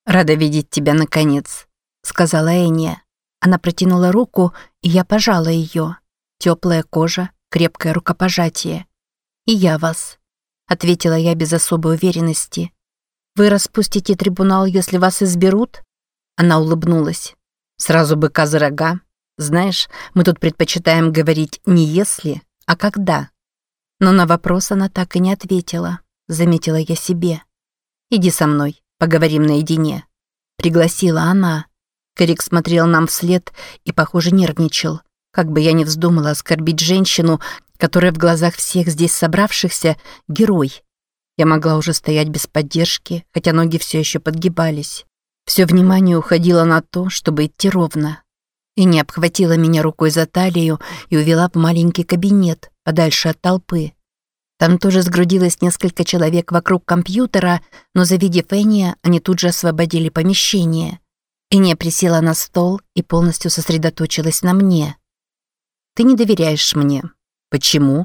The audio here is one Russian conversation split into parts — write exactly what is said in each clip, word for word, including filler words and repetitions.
«Рада видеть тебя, наконец», — сказала Эния. Она протянула руку, и я пожала ее. Теплая кожа, крепкое рукопожатие. «И я вас», — ответила я без особой уверенности. «Вы распустите трибунал, если вас изберут?» Она улыбнулась. «Сразу быка за рога. Знаешь, мы тут предпочитаем говорить не «если», а «когда». Но на вопрос она так и не ответила, заметила я себе. «Иди со мной, поговорим наедине», — пригласила она. Керрик смотрел нам вслед и, похоже, нервничал. Как бы я ни вздумала оскорбить женщину, которая в глазах всех здесь собравшихся — герой. Я могла уже стоять без поддержки, хотя ноги все еще подгибались. Все внимание уходило на то, чтобы идти ровно. И не обхватила меня рукой за талию и увела в маленький кабинет, подальше от толпы. Там тоже сгрудилось несколько человек вокруг компьютера, но, завидев Эния, они тут же освободили помещение. Эния присела на стол и полностью сосредоточилась на мне. «Ты не доверяешь мне. Почему?»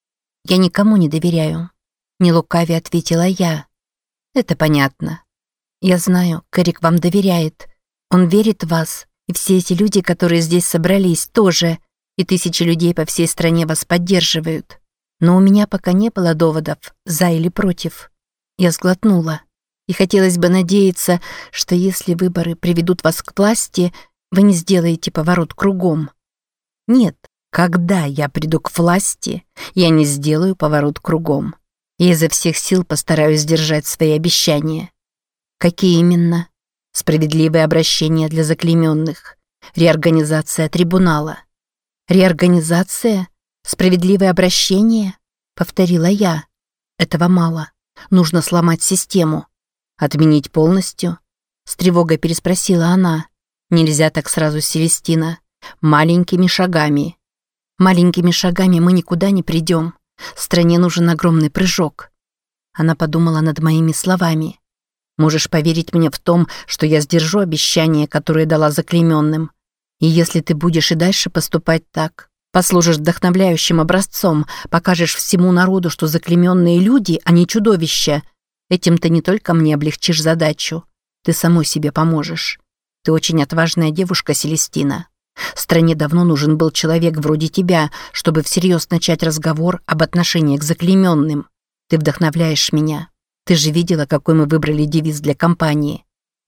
«Я никому не доверяю», — не лукавя ответила я. «Это понятно. Я знаю, Керрик вам доверяет. Он верит в вас, и все эти люди, которые здесь собрались, тоже, и тысячи людей по всей стране вас поддерживают. Но у меня пока не было доводов «за» или «против». Я сглотнула. И хотелось бы надеяться, что если выборы приведут вас к власти, вы не сделаете поворот кругом. Нет, когда я приду к власти, я не сделаю поворот кругом. Я изо всех сил постараюсь сдержать свои обещания. Какие именно? Справедливое обращение для заклейменных. Реорганизация трибунала. Реорганизация? Справедливое обращение? Повторила я. Этого мало. Нужно сломать систему. Отменить полностью? С тревогой переспросила она. Нельзя так сразу, Селестина. Маленькими шагами. Маленькими шагами мы никуда не придем. Стране нужен огромный прыжок. Она подумала над моими словами. Можешь поверить мне в том, что я сдержу обещание, которое дала заклейменным. И если ты будешь и дальше поступать так, послужишь вдохновляющим образцом, покажешь всему народу, что заклейменные люди, а не чудовища, этим ты не только мне облегчишь задачу, ты самой себе поможешь. Ты очень отважная девушка, Селестина. Стране давно нужен был человек вроде тебя, чтобы всерьез начать разговор об отношении к заклейменным. Ты вдохновляешь меня. Ты же видела, какой мы выбрали девиз для кампании.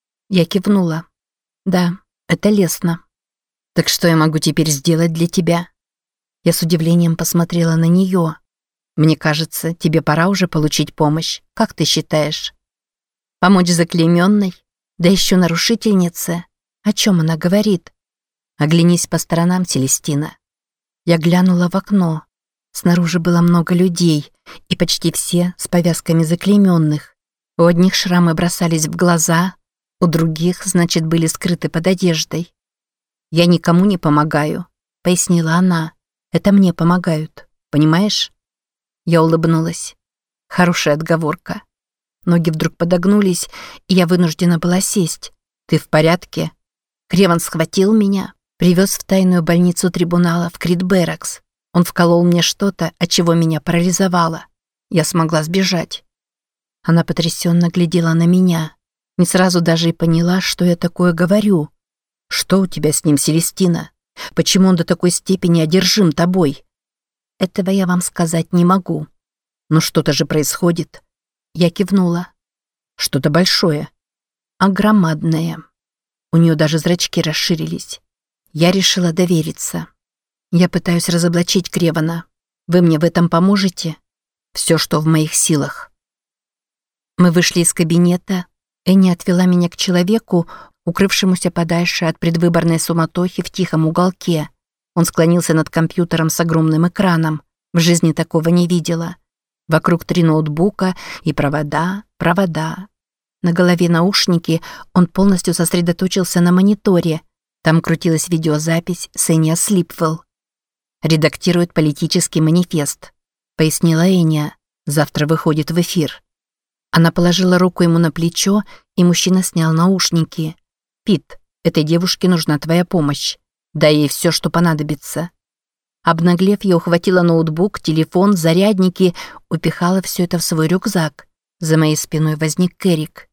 Я кивнула. Да, это лестно. Так что я могу теперь сделать для тебя? Я с удивлением посмотрела на нее. Мне кажется, тебе пора уже получить помощь. Как ты считаешь? Помочь заклейменной? Да еще нарушительнице? О чем она говорит? Оглянись по сторонам, Селестина. Я глянула в окно. Снаружи было много людей, и почти все с повязками заклейменных. У одних шрамы бросались в глаза, у других, значит, были скрыты под одеждой. «Я никому не помогаю», — пояснила она. «Это мне помогают, понимаешь?» Я улыбнулась. Хорошая отговорка. Ноги вдруг подогнулись, и я вынуждена была сесть. «Ты в порядке?» Креван схватил меня, привез в тайную больницу трибунала в Крит-Беракс. Он вколол мне что-то, от чего меня парализовало. Я смогла сбежать. Она потрясенно глядела на меня. Не сразу даже и поняла, что я такое говорю. «Что у тебя с ним, Селестина? Почему он до такой степени одержим тобой?» «Этого я вам сказать не могу». «Но что-то же происходит». Я кивнула. «Что-то большое». «А громадное». У нее даже зрачки расширились. Я решила довериться. «Я пытаюсь разоблачить Кревана. Вы мне в этом поможете?» «Все, что в моих силах». Мы вышли из кабинета. Энни отвела меня к человеку, укрывшемуся подальше от предвыборной суматохи в тихом уголке. Он склонился над компьютером с огромным экраном. В жизни такого не видела. Вокруг три ноутбука и провода, провода. На голове наушники, он полностью сосредоточился на мониторе. Там крутилась видеозапись с Эния Слипвелл. «Редактирует политический манифест», — пояснила Эния. «Завтра выходит в эфир». Она положила руку ему на плечо, и мужчина снял наушники. «Пит, этой девушке нужна твоя помощь. Дай ей все, что понадобится». Обнаглев, я ухватила ноутбук, телефон, зарядники, упихала все это в свой рюкзак. За моей спиной возник Керрик.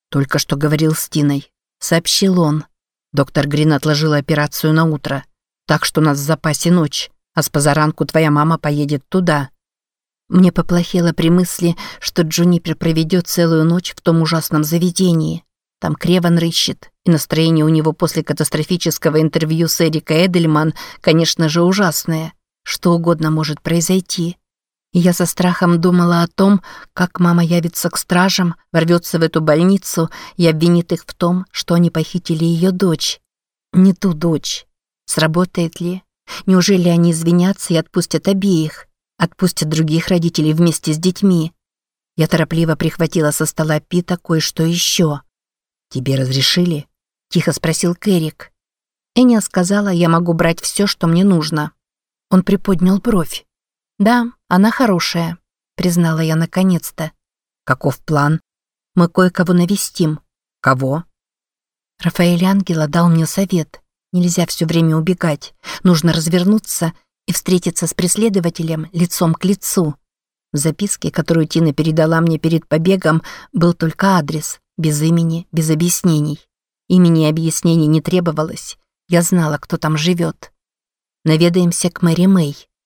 Только что говорил с Тиной. Сообщил он. Доктор Грин отложила операцию на утро. Так что у нас в запасе ночь, а с позаранку твоя мама поедет туда. Мне поплохело при мысли, что Джунипер проведет целую ночь в том ужасном заведении. Там Креван рыщет, и настроение у него после катастрофического интервью с Эрикой Эдельман, конечно же, ужасное. Что угодно может произойти. И я со страхом думала о том, как мама явится к стражам, ворвется в эту больницу и обвинит их в том, что они похитили ее дочь. Не ту дочь. Сработает ли? Неужели они извинятся и отпустят обеих? Отпустят других родителей вместе с детьми? Я торопливо прихватила со стола Пита кое-что еще. «Тебе разрешили?» – тихо спросил Кэрик. Эния сказала, я могу брать все, что мне нужно. Он приподнял бровь. «Да, она хорошая», – признала я наконец-то. «Каков план?» «Мы кое-кого навестим». «Кого?» Рафаэль Ангела дал мне совет. Нельзя все время убегать. Нужно развернуться и встретиться с преследователем лицом к лицу. В записке, которую Тина передала мне перед побегом, был только адрес, без имени, без объяснений. Имени и объяснений не требовалось. Я знала, кто там живет. Наведаемся к Мэри Мэй.